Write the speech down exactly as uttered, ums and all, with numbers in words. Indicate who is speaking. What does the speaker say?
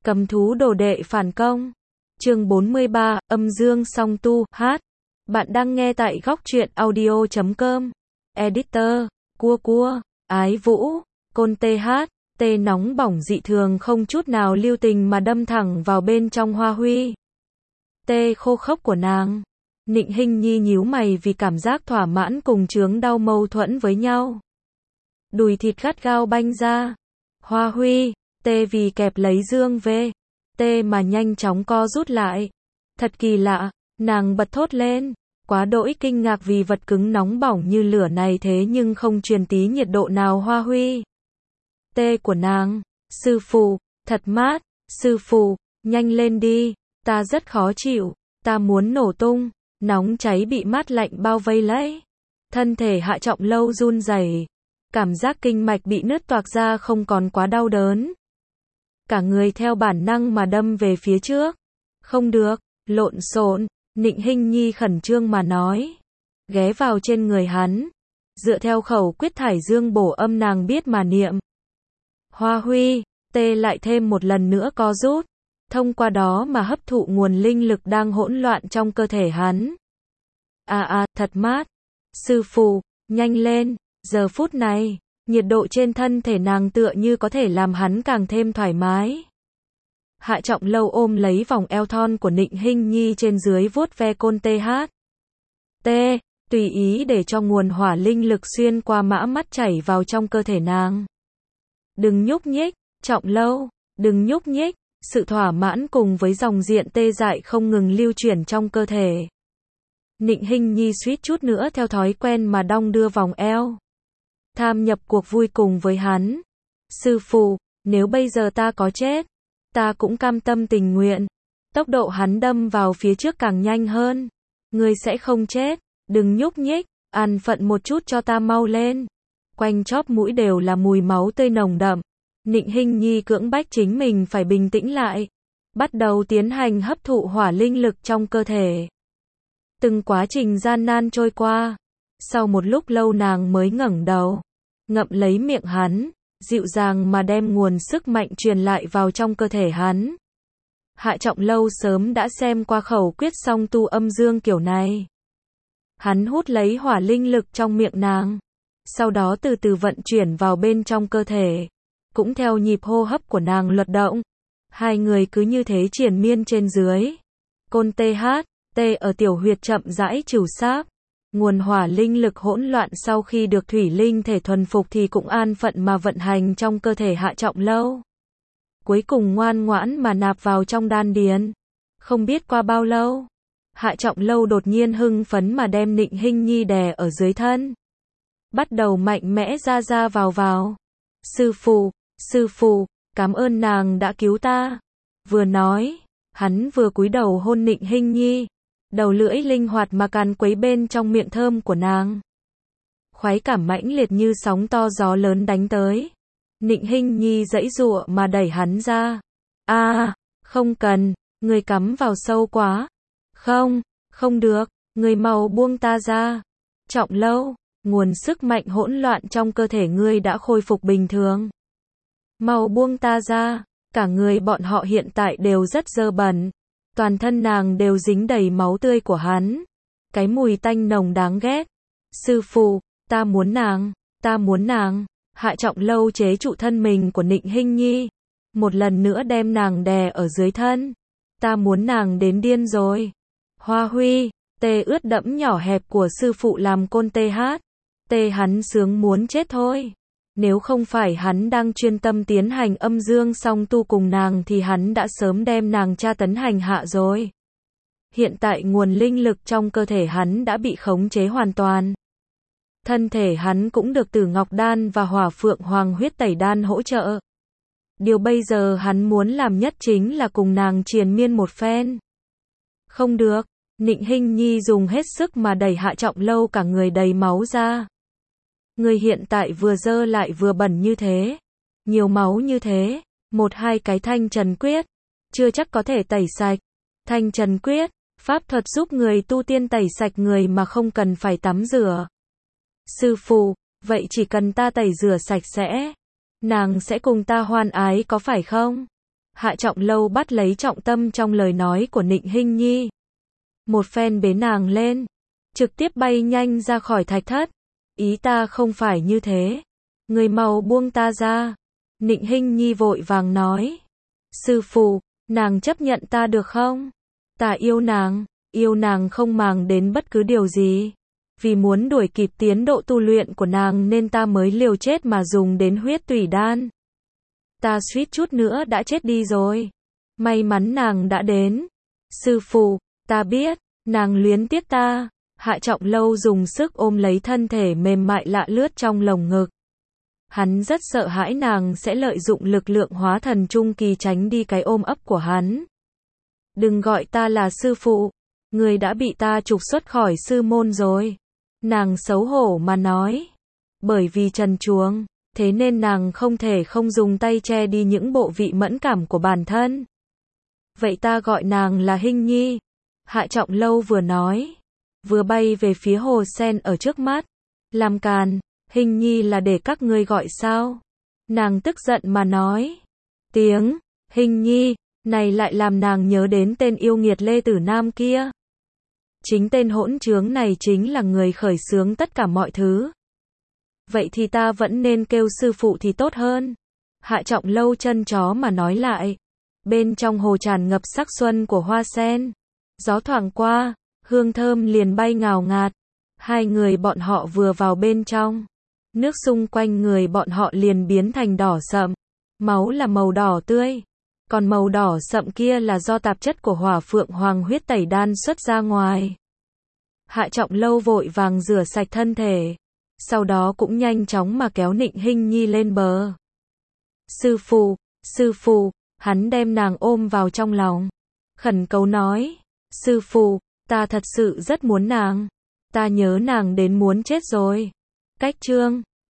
Speaker 1: Cầm thú đồ đệ phản công. Chương bốn mươi ba, âm dương song tu, hát. Bạn đang nghe tại góc truyện audio chấm com. Editor, cua cua, ái vũ, côn tê hát, tê nóng bỏng dị thường không chút nào lưu tình mà đâm thẳng vào bên trong Hoa Huy. Tê khô khốc của nàng. Nịnh Hinh Nhi nhíu mày vì cảm giác thỏa mãn cùng chướng đau mâu thuẫn với nhau. Đùi thịt gắt gao banh ra. Hoa Huy, tê vì kẹp lấy dương về. Tê mà nhanh chóng co rút lại. Thật kỳ lạ, nàng bật thốt lên. Quá đỗi kinh ngạc vì vật cứng nóng bỏng như lửa này thế nhưng không truyền tí nhiệt độ nào Hoa Huy. Tê của nàng, sư phụ, thật mát, sư phụ, nhanh lên đi, ta rất khó chịu, ta muốn nổ tung, nóng cháy bị mát lạnh bao vây lấy. Thân thể Hạ Trọng Lâu run rẩy, cảm giác kinh mạch bị nứt toạc ra không còn quá đau đớn. Cả người theo bản năng mà đâm về phía trước. Không được, lộn xộn, Nịnh Hinh Nhi khẩn trương mà nói. Ghé vào trên người hắn, dựa theo khẩu quyết thải dương bổ âm nàng biết mà niệm. Hoa Huy, tê lại thêm một lần nữa co rút, thông qua đó mà hấp thụ nguồn linh lực đang hỗn loạn trong cơ thể hắn. À à, thật mát. Sư phụ, nhanh lên, giờ phút này, nhiệt độ trên thân thể nàng tựa như có thể làm hắn càng thêm thoải mái. Hạ Trọng Lâu ôm lấy vòng eo thon của Nịnh Hinh Nhi trên dưới vuốt ve côn tê hát. Tê, tùy ý để cho nguồn hỏa linh lực xuyên qua mã mắt chảy vào trong cơ thể nàng. Đừng nhúc nhích, Trọng Lâu, đừng nhúc nhích, sự thỏa mãn cùng với dòng diện tê dại không ngừng lưu chuyển trong cơ thể. Nịnh Hinh Nhi suýt chút nữa theo thói quen mà đong đưa vòng eo. Tham nhập cuộc vui cùng với hắn. Sư phụ, nếu bây giờ ta có chết, ta cũng cam tâm tình nguyện. Tốc độ hắn đâm vào phía trước càng nhanh hơn. Ngươi sẽ không chết, đừng nhúc nhích, an phận một chút cho ta mau lên. Quanh chóp mũi đều là mùi máu tươi nồng đậm. Nịnh Hinh Nhi cưỡng bách chính mình phải bình tĩnh lại. Bắt đầu tiến hành hấp thụ hỏa linh lực trong cơ thể. Từng quá trình gian nan trôi qua. Sau một lúc lâu nàng mới ngẩng đầu. Ngậm lấy miệng hắn. Dịu dàng mà đem nguồn sức mạnh truyền lại vào trong cơ thể hắn. Hạ Trọng Lâu sớm đã xem qua khẩu quyết song tu âm dương kiểu này. Hắn hút lấy hỏa linh lực trong miệng nàng. Sau đó từ từ vận chuyển vào bên trong cơ thể. Cũng theo nhịp hô hấp của nàng luật động. Hai người cứ như thế triền miên trên dưới. Côn tê hát, tê ở tiểu huyệt chậm rãi trừ sáp. Nguồn hỏa linh lực hỗn loạn sau khi được thủy linh thể thuần phục thì cũng an phận mà vận hành trong cơ thể Hạ Trọng Lâu. Cuối cùng ngoan ngoãn mà nạp vào trong đan điền. Không biết qua bao lâu, Hạ Trọng Lâu đột nhiên hưng phấn mà đem Nịnh Hinh Nhi đè ở dưới thân. Bắt đầu mạnh mẽ ra ra vào vào. Sư phụ, sư phụ, cảm ơn nàng đã cứu ta. Vừa nói, hắn vừa cúi đầu hôn Nịnh Hinh Nhi. Đầu lưỡi linh hoạt mà càn quấy bên trong miệng thơm của nàng. Khoái cảm mãnh liệt như sóng to gió lớn đánh tới. Nịnh Hinh Nhi giãy giụa mà đẩy hắn ra. A, à, không cần, người cắm vào sâu quá. Không, không được, người mau buông ta ra. Trọng Lâu, nguồn sức mạnh hỗn loạn trong cơ thể ngươi đã khôi phục bình thường. Mau buông ta ra, cả người bọn họ hiện tại đều rất dơ bẩn. Toàn thân nàng đều dính đầy máu tươi của hắn. Cái mùi tanh nồng đáng ghét. Sư phụ, ta muốn nàng, ta muốn nàng. Hạ Trọng Lâu chế trụ thân mình của Nịnh Hinh Nhi. Một lần nữa đem nàng đè ở dưới thân. Ta muốn nàng đến điên rồi. Hoa Huy, tê ướt đẫm nhỏ hẹp của sư phụ làm côn tê hát. Tê hắn sướng muốn chết thôi. Nếu không phải hắn đang chuyên tâm tiến hành âm dương song tu cùng nàng thì hắn đã sớm đem nàng tra tấn hành hạ rồi. Hiện tại nguồn linh lực trong cơ thể hắn đã bị khống chế hoàn toàn. Thân thể hắn cũng được Tử Ngọc Đan và Hỏa Phượng Hoàng huyết tẩy đan hỗ trợ. Điều bây giờ hắn muốn làm nhất chính là cùng nàng triền miên một phen. Không được, Nịnh Hinh Nhi dùng hết sức mà đẩy Hạ Trọng Lâu cả người đầy máu ra. Người hiện tại vừa dơ lại vừa bẩn như thế. Nhiều máu như thế. Một hai cái thanh trần quyết. Chưa chắc có thể tẩy sạch. Thanh trần quyết. Pháp thuật giúp người tu tiên tẩy sạch người mà không cần phải tắm rửa. Sư phụ, vậy chỉ cần ta tẩy rửa sạch sẽ. Nàng sẽ cùng ta hoan ái có phải không? Hạ Trọng Lâu bắt lấy trọng tâm trong lời nói của Nịnh Hinh Nhi. Một phen bế nàng lên, trực tiếp bay nhanh ra khỏi thạch thất. Ý ta không phải như thế. Người mau buông ta ra. Nịnh Hinh Nhi vội vàng nói. Sư phụ, nàng chấp nhận ta được không? Ta yêu nàng, yêu nàng không màng đến bất cứ điều gì. Vì muốn đuổi kịp tiến độ tu luyện của nàng nên ta mới liều chết mà dùng đến huyết tủy đan. Ta suýt chút nữa đã chết đi rồi. May mắn nàng đã đến. Sư phụ, ta biết, nàng luyến tiếc ta. Hạ Trọng Lâu dùng sức ôm lấy thân thể mềm mại lạ lướt trong lồng ngực. Hắn rất sợ hãi nàng sẽ lợi dụng lực lượng hóa thần trung kỳ tránh đi cái ôm ấp của hắn. Đừng gọi ta là sư phụ, người đã bị ta trục xuất khỏi sư môn rồi. Nàng xấu hổ mà nói. Bởi vì trần truồng, thế nên nàng không thể không dùng tay che đi những bộ vị mẫn cảm của bản thân. Vậy ta gọi nàng là Hinh Nhi. Hạ Trọng Lâu vừa nói, vừa bay về phía hồ sen ở trước mắt. Làm càn, Hinh Nhi là để các ngươi gọi sao? Nàng tức giận mà nói. Tiếng Hinh Nhi này lại làm nàng nhớ đến tên yêu nghiệt Lê Tử Nam kia. Chính tên hỗn trướng này chính là người khởi xướng tất cả mọi thứ. Vậy thì ta vẫn nên kêu sư phụ thì tốt hơn. Hạ Trọng Lâu chân chó mà nói lại. Bên trong hồ tràn ngập sắc xuân của hoa sen. Gió thoảng qua, hương thơm liền bay ngào ngạt. Hai người bọn họ vừa vào bên trong. Nước xung quanh người bọn họ liền biến thành đỏ sậm. Máu là màu đỏ tươi. Còn màu đỏ sậm kia là do tạp chất của hỏa phượng hoàng huyết tẩy đan xuất ra ngoài. Hạ Trọng Lâu vội vàng rửa sạch thân thể. Sau đó cũng nhanh chóng mà kéo Nịnh Hinh Nhi lên bờ. Sư phụ, sư phụ, hắn đem nàng ôm vào trong lòng. Khẩn cầu nói. Sư phụ, ta thật sự rất muốn nàng. Ta nhớ nàng đến muốn chết rồi. Cách chương